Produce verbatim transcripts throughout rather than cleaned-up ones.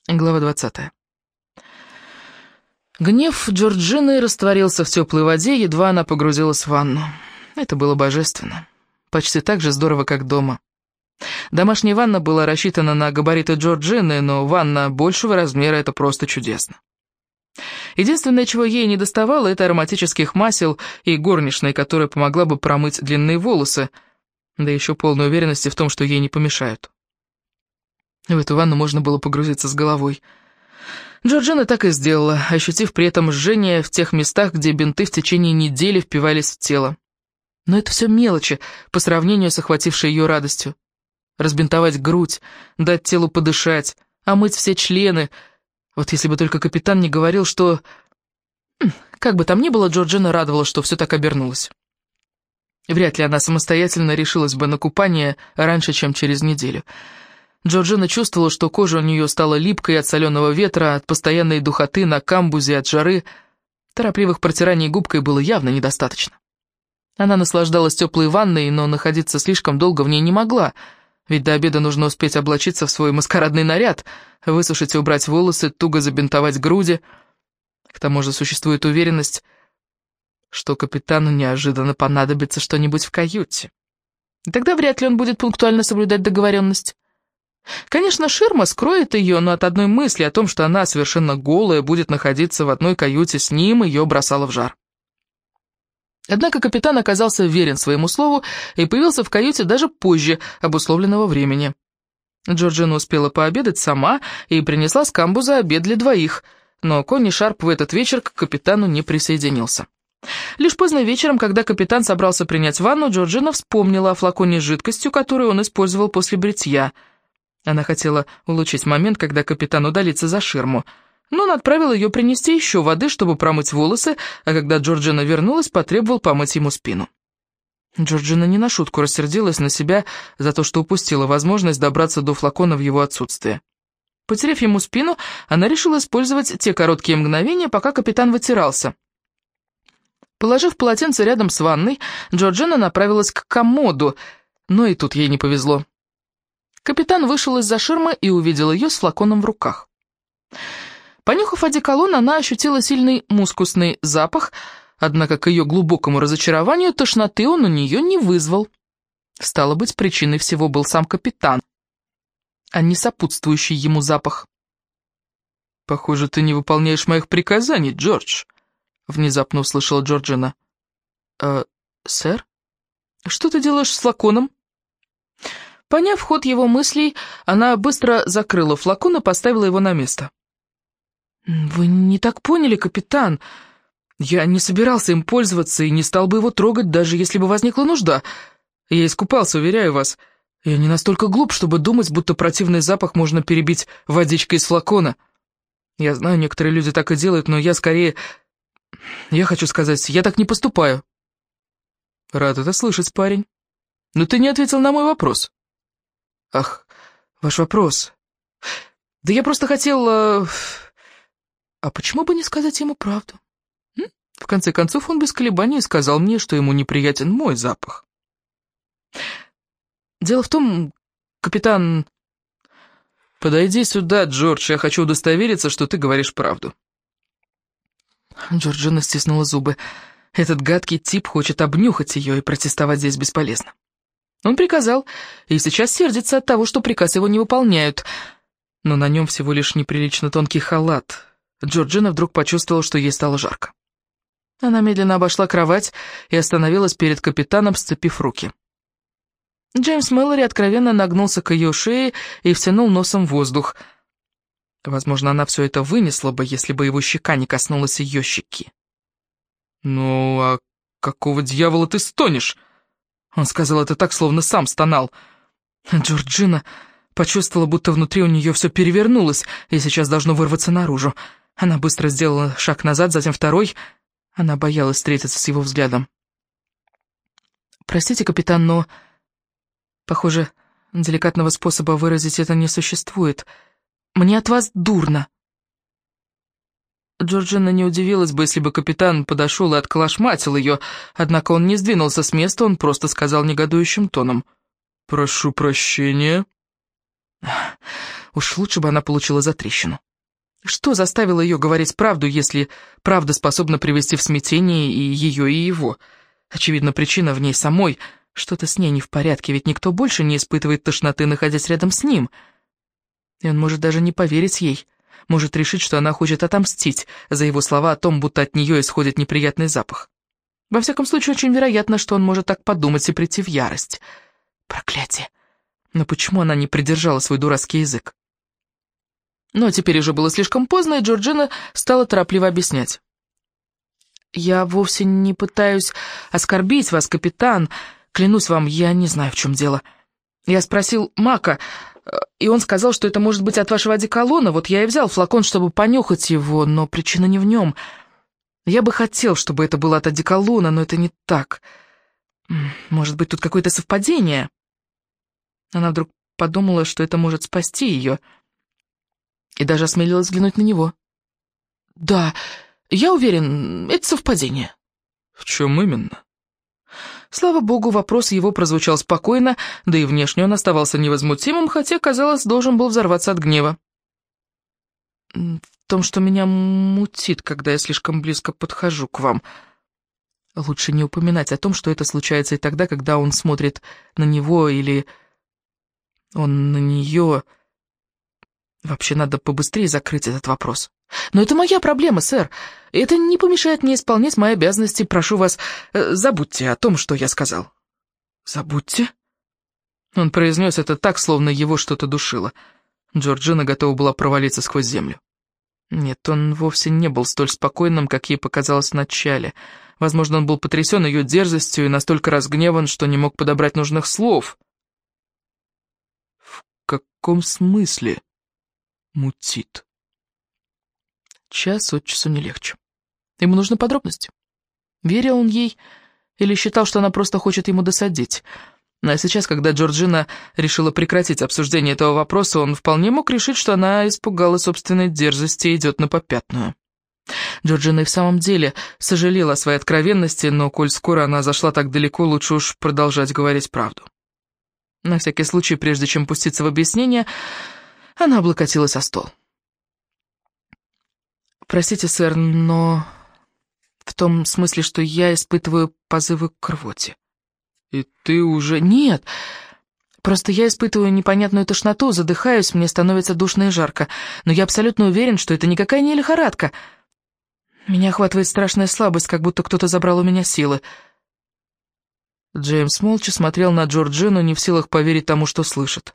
Глава двадцатая. Гнев Джорджины растворился в теплой воде, едва она погрузилась в ванну. Это было божественно. Почти так же здорово, как дома. Домашняя ванна была рассчитана на габариты Джорджины, но ванна большего размера — это просто чудесно. Единственное, чего ей не доставало, это ароматических масел и горничной, которая помогла бы промыть длинные волосы, да еще полной уверенности в том, что ей не помешают. В эту ванну можно было погрузиться с головой. Джорджина так и сделала, ощутив при этом жжение в тех местах, где бинты в течение недели впивались в тело. Но это все мелочи по сравнению с охватившей ее радостью. Разбинтовать грудь, дать телу подышать, омыть все члены. Вот если бы только капитан не говорил, что... Как бы там ни было, Джорджина радовала, что все так обернулось. Вряд ли она самостоятельно решилась бы на купание раньше, чем через неделю. Джорджина чувствовала, что кожа у нее стала липкой от соленого ветра, от постоянной духоты на камбузе, от жары. Торопливых протираний губкой было явно недостаточно. Она наслаждалась теплой ванной, но находиться слишком долго в ней не могла, ведь до обеда нужно успеть облачиться в свой маскарадный наряд, высушить и убрать волосы, туго забинтовать груди. К тому же существует уверенность, что капитану неожиданно понадобится что-нибудь в каюте. И тогда вряд ли он будет пунктуально соблюдать договоренность. Конечно, ширма скроет ее, но от одной мысли о том, что она совершенно голая будет находиться в одной каюте с ним, ее бросало в жар. Однако капитан оказался верен своему слову и появился в каюте даже позже обусловленного времени. Джорджина успела пообедать сама и принесла с камбуза обед для двоих, но Конни Шарп в этот вечер к капитану не присоединился. Лишь поздно вечером, когда капитан собрался принять ванну, Джорджина вспомнила о флаконе с жидкостью, которую он использовал после бритья. Она хотела улучшить момент, когда капитан удалится за ширму, но он отправил ее принести еще воды, чтобы промыть волосы, а когда Джорджина вернулась, потребовал помыть ему спину. Джорджина не на шутку рассердилась на себя за то, что упустила возможность добраться до флакона в его отсутствие. Потеряв ему спину, она решила использовать те короткие мгновения, пока капитан вытирался. Положив полотенце рядом с ванной, Джорджина направилась к комоду, но и тут ей не повезло. Капитан вышел из-за ширмы и увидел ее с флаконом в руках. Понюхав одеколон, она ощутила сильный мускусный запах, однако к ее глубокому разочарованию тошноты он у нее не вызвал. Стало быть, причиной всего был сам капитан, а не сопутствующий ему запах. «Похоже, ты не выполняешь моих приказаний, Джордж», — внезапно услышала Джорджина. «Э, сэр? Что ты делаешь с флаконом?» Поняв ход его мыслей, она быстро закрыла флакон и поставила его на место. «Вы не так поняли, капитан. Я не собирался им пользоваться и не стал бы его трогать, даже если бы возникла нужда. Я искупался, уверяю вас. Я не настолько глуп, чтобы думать, будто противный запах можно перебить водичкой из флакона. Я знаю, некоторые люди так и делают, но я скорее... Я хочу сказать, я так не поступаю». «Рад это слышать, парень. Но ты не ответил на мой вопрос». «Ах, ваш вопрос. Да я просто хотел... Э... А почему бы не сказать ему правду? М? В конце концов, он без колебаний сказал мне, что ему неприятен мой запах. Дело в том, капитан... Подойди сюда, Джордж, я хочу удостовериться, что ты говоришь правду». Джорджина стиснула зубы. Этот гадкий тип хочет обнюхать ее, и протестовать здесь бесполезно. Он приказал, и сейчас сердится от того, что приказ его не выполняют. Но на нем всего лишь неприлично тонкий халат. Джорджина вдруг почувствовала, что ей стало жарко. Она медленно обошла кровать и остановилась перед капитаном, сцепив руки. Джеймс Мэллори откровенно нагнулся к ее шее и втянул носом воздух. Возможно, она все это вынесла бы, если бы его щека не коснулась ее щеки. «Ну, а какого дьявола ты стонешь?» Он сказал это так, словно сам стонал. Джорджина почувствовала, будто внутри у нее все перевернулось, и сейчас должно вырваться наружу. Она быстро сделала шаг назад, затем второй. Она боялась встретиться с его взглядом. «Простите, капитан, но, похоже, деликатного способа выразить это не существует. Мне от вас дурно». Джорджина не удивилась бы, если бы капитан подошел и отколошматил ее, однако он не сдвинулся с места, он просто сказал негодующим тоном: «Прошу прощения». Уж лучше бы она получила затрещину. Что заставило ее говорить правду, если правда способна привести в смятение и ее, и его? Очевидно, причина в ней самой. Что-то с ней не в порядке, ведь никто больше не испытывает тошноты, находясь рядом с ним. И он может даже не поверить ей. Может решить, что она хочет отомстить за его слова о том, будто от нее исходит неприятный запах. Во всяком случае, очень вероятно, что он может так подумать и прийти в ярость. Проклятие! Но почему она не придержала свой дурацкий язык? Но теперь уже было слишком поздно, и Джорджина стала торопливо объяснять. «Я вовсе не пытаюсь оскорбить вас, капитан. Клянусь вам, я не знаю, в чем дело. Я спросил Мака, и он сказал, что это может быть от вашего одеколона. Вот я и взял флакон, чтобы понюхать его, но причина не в нем. Я бы хотел, чтобы это было от одеколона, но это не так. Может быть, тут какое-то совпадение?» Она вдруг подумала, что это может спасти ее, и даже осмелилась взглянуть на него. «Да, я уверен, это совпадение». «В чем именно?» Слава богу, вопрос его прозвучал спокойно, да и внешне он оставался невозмутимым, хотя, казалось, должен был взорваться от гнева. «В том, что меня мутит, когда я слишком близко подхожу к вам. Лучше не упоминать о том, что это случается и тогда, когда он смотрит на него или он на нее. Вообще надо побыстрее закрыть этот вопрос. Но это моя проблема, сэр. Это не помешает мне исполнять мои обязанности. Прошу вас, э, забудьте о том, что я сказал». «Забудьте?» Он произнес это так, словно его что-то душило. Джорджина готова была провалиться сквозь землю. Нет, он вовсе не был столь спокойным, как ей показалось вначале. Возможно, он был потрясен ее дерзостью и настолько разгневан, что не мог подобрать нужных слов. «В каком смысле мутит?» Час от часу не легче. Ему нужны подробности. Верил он ей или считал, что она просто хочет ему досадить? А сейчас, когда Джорджина решила прекратить обсуждение этого вопроса, он вполне мог решить, что она испугалась собственной дерзости и идет на попятную. Джорджина и в самом деле сожалела о своей откровенности, но коль скоро она зашла так далеко, лучше уж продолжать говорить правду. На всякий случай, прежде чем пуститься в объяснение, она облокотилась о стол. «Простите, сэр, но в том смысле, что я испытываю позывы к рвоте». «И ты уже...» «Нет, просто я испытываю непонятную тошноту, задыхаюсь, мне становится душно и жарко, но я абсолютно уверен, что это никакая не лихорадка. Меня охватывает страшная слабость, как будто кто-то забрал у меня силы». Джеймс молча смотрел на Джорджину, не в силах поверить тому, что слышит.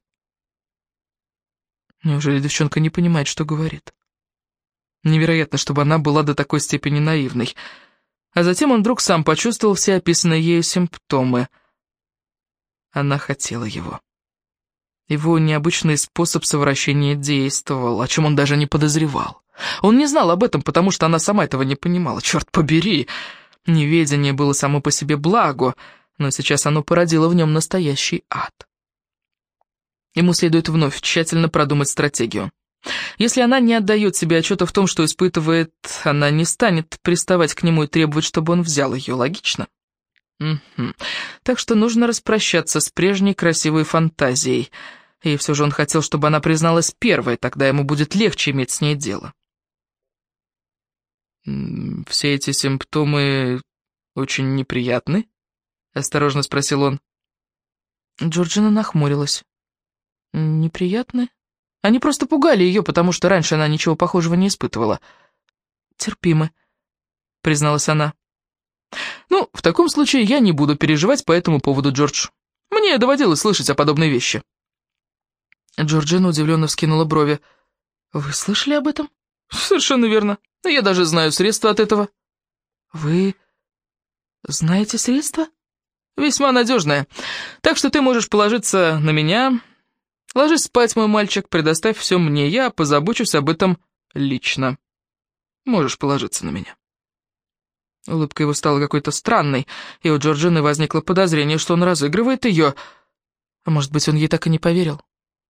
Неужели девчонка не понимает, что говорит? Невероятно, чтобы она была до такой степени наивной. А затем он вдруг сам почувствовал все описанные ею симптомы. Она хотела его. Его необычный способ совращения действовал, о чем он даже не подозревал. Он не знал об этом, потому что она сама этого не понимала. Черт побери! Неведение было само по себе благо, но сейчас оно породило в нем настоящий ад. Ему следует вновь тщательно продумать стратегию. Если она не отдает себе отчета в том, что испытывает, она не станет приставать к нему и требовать, чтобы он взял ее. Логично? Угу. Так что нужно распрощаться с прежней красивой фантазией. И все же он хотел, чтобы она призналась первой, тогда ему будет легче иметь с ней дело. «Все эти симптомы очень неприятны?» — осторожно спросил он. Джорджина нахмурилась. «Неприятны? Они просто пугали ее, потому что раньше она ничего похожего не испытывала». «Терпимы», — призналась она. «Ну, в таком случае я не буду переживать по этому поводу, Джордж. Мне доводилось слышать о подобной вещи». Джорджина удивленно вскинула брови. «Вы слышали об этом?» «Совершенно верно. Я даже знаю средства от этого». «Вы знаете средства?» «Весьма надежное. Так что ты можешь положиться на меня. Ложись спать, мой мальчик, предоставь все мне. Я позабочусь об этом лично. Можешь положиться на меня». Улыбка его стала какой-то странной, и у Джорджины возникло подозрение, что он разыгрывает ее. А может быть, он ей так и не поверил.